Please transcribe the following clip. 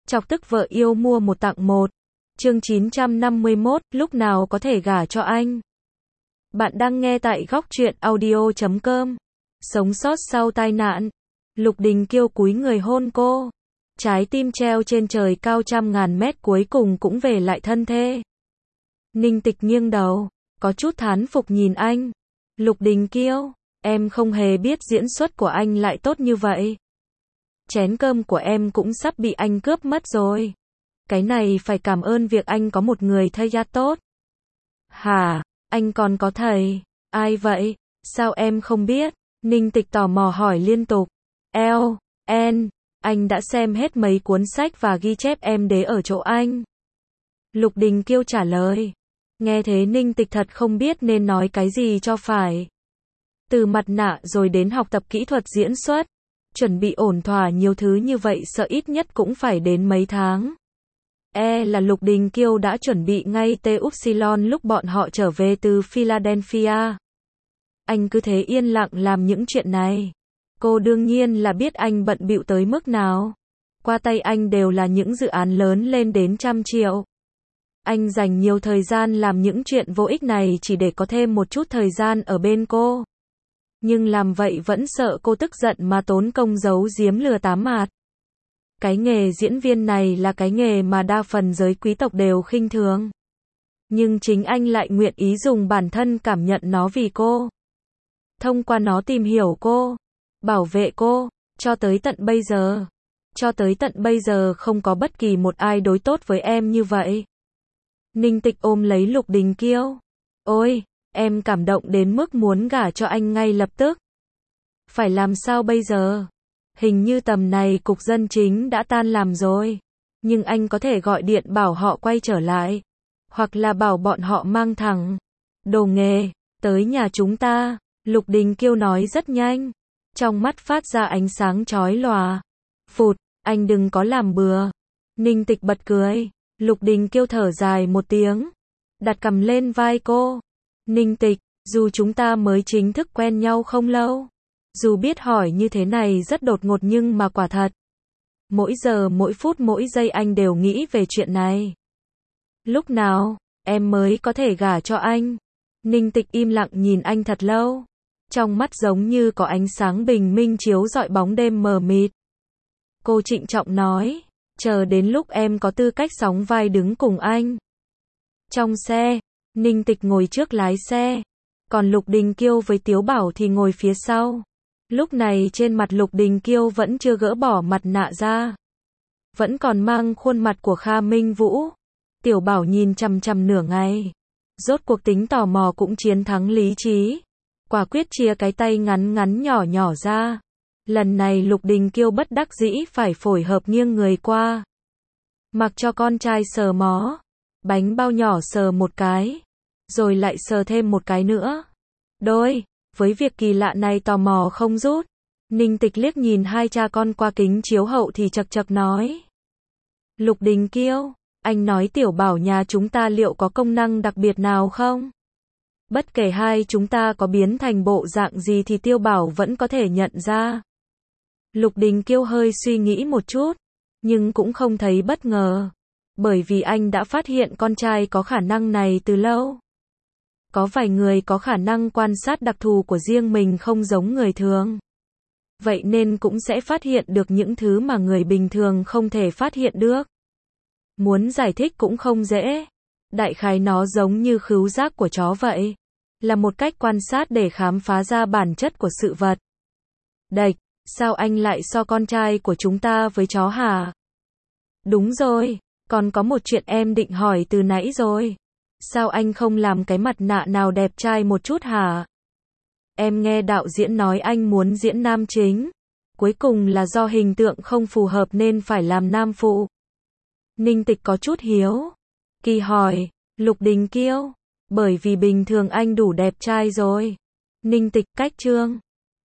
Chọc tức vợ yêu mua một tặng một. Chương 951, lúc nào có thể gả cho anh? Bạn đang nghe tại góc truyện audio.com. Sống sót sau tai nạn. Lục Đình Kiêu cúi người hôn cô. Trái tim treo trên trời cao trăm ngàn mét cuối cùng cũng về lại thân thê. Ninh Tịch nghiêng đầu, có chút thán phục nhìn anh. Lục Đình Kiêu, em không hề biết diễn xuất của anh lại tốt như vậy. Chén cơm của em cũng sắp bị anh cướp mất rồi. Cái này phải cảm ơn việc anh có một người thầy tốt. Hả, anh còn có thầy? Ai vậy? Sao em không biết? Ninh Tịch tò mò hỏi liên tục. Anh đã xem hết mấy cuốn sách và ghi chép em để ở chỗ anh. Lục Đình Kiêu trả lời. Nghe thế Ninh Tịch thật không biết nên nói cái gì cho phải. Từ mặt nạ rồi đến học tập kỹ thuật diễn xuất. Chuẩn bị ổn thỏa nhiều thứ như vậy sợ ít nhất cũng phải đến mấy tháng. Là Lục Đình Kiêu đã chuẩn bị ngay T Upsilon lúc bọn họ trở về từ Philadelphia. Anh cứ thế yên lặng làm những chuyện này. Cô đương nhiên là biết anh bận bịu tới mức nào. Qua tay anh đều là những dự án lớn lên đến 100 triệu. Anh dành nhiều thời gian làm những chuyện vô ích này chỉ để có thêm một chút thời gian ở bên cô. Nhưng làm vậy vẫn sợ cô tức giận mà tốn công giấu giếm lừa tám mạt. Cái nghề diễn viên này là cái nghề mà đa phần giới quý tộc đều khinh thường. Nhưng chính anh lại nguyện ý dùng bản thân cảm nhận nó vì cô. Thông qua nó tìm hiểu cô, bảo vệ cô, cho tới tận bây giờ. Cho tới tận bây giờ không có bất kỳ một ai đối tốt với em như vậy. Ninh Tịch ôm lấy Lục Đình Kiêu. Ôi, em cảm động đến mức muốn gả cho anh ngay lập tức. Phải làm sao bây giờ? Hình như tầm này cục dân chính đã tan làm rồi. Nhưng anh có thể gọi điện bảo họ quay trở lại. Hoặc là bảo bọn họ mang thẳng đồ nghề tới nhà chúng ta. Lục Đình Kiêu nói rất nhanh. Trong mắt phát ra ánh sáng chói lòa. Phụt, anh đừng có làm bừa. Ninh Tịch bật cười. Lục Đình Kiêu thở dài một tiếng. Đặt cằm lên vai cô. Ninh Tịch, dù chúng ta mới chính thức quen nhau không lâu. Dù biết hỏi như thế này rất đột ngột nhưng mà quả thật. Mỗi giờ mỗi phút mỗi giây anh đều nghĩ về chuyện này. Lúc nào, em mới có thể gả cho anh? Ninh Tịch im lặng nhìn anh thật lâu. Trong mắt giống như có ánh sáng bình minh chiếu rọi bóng đêm mờ mịt. Cô trịnh trọng nói, chờ đến lúc em có tư cách sóng vai đứng cùng anh. Trong xe, Ninh Tịch ngồi trước lái xe. Còn Lục Đình Kiêu với Tiếu Bảo thì ngồi phía sau. Lúc này trên mặt Lục Đình Kiêu vẫn chưa gỡ bỏ mặt nạ ra. Vẫn còn mang khuôn mặt của Kha Minh Vũ. Tiểu Bảo nhìn chằm chằm nửa ngày. Rốt cuộc tính tò mò cũng chiến thắng lý trí. Quả quyết chia cái tay ngắn ngắn nhỏ nhỏ ra. Lần này Lục Đình Kiêu bất đắc dĩ phải phối hợp nghiêng người qua. Mặc cho con trai sờ mó. Bánh bao nhỏ sờ một cái. Rồi lại sờ thêm một cái nữa. Đôi, với việc kỳ lạ này tò mò không rút. Ninh Tịch liếc nhìn hai cha con qua kính chiếu hậu thì chật chật nói. Lục Đình Kiêu, anh nói Tiểu Bảo nhà chúng ta liệu có công năng đặc biệt nào không? Bất kể hai chúng ta có biến thành bộ dạng gì thì Tiêu Bảo vẫn có thể nhận ra. Lục Đình Kiêu hơi suy nghĩ một chút, nhưng cũng không thấy bất ngờ. Bởi vì anh đã phát hiện con trai có khả năng này từ lâu. Có vài người có khả năng quan sát đặc thù của riêng mình không giống người thường. Vậy nên cũng sẽ phát hiện được những thứ mà người bình thường không thể phát hiện được. Muốn giải thích cũng không dễ. Đại khái nó giống như khứu giác của chó vậy. Là một cách quan sát để khám phá ra bản chất của sự vật. Đệch, sao anh lại so con trai của chúng ta với chó hả? Đúng rồi, còn có một chuyện em định hỏi từ nãy rồi. Sao anh không làm cái mặt nạ nào đẹp trai một chút hả? Em nghe đạo diễn nói anh muốn diễn nam chính. Cuối cùng là do hình tượng không phù hợp nên phải làm nam phụ. Ninh Tịch có chút hiếu kỳ hỏi, Lục Đình Kiêu, bởi vì bình thường anh đủ đẹp trai rồi. Ninh Tịch cách chương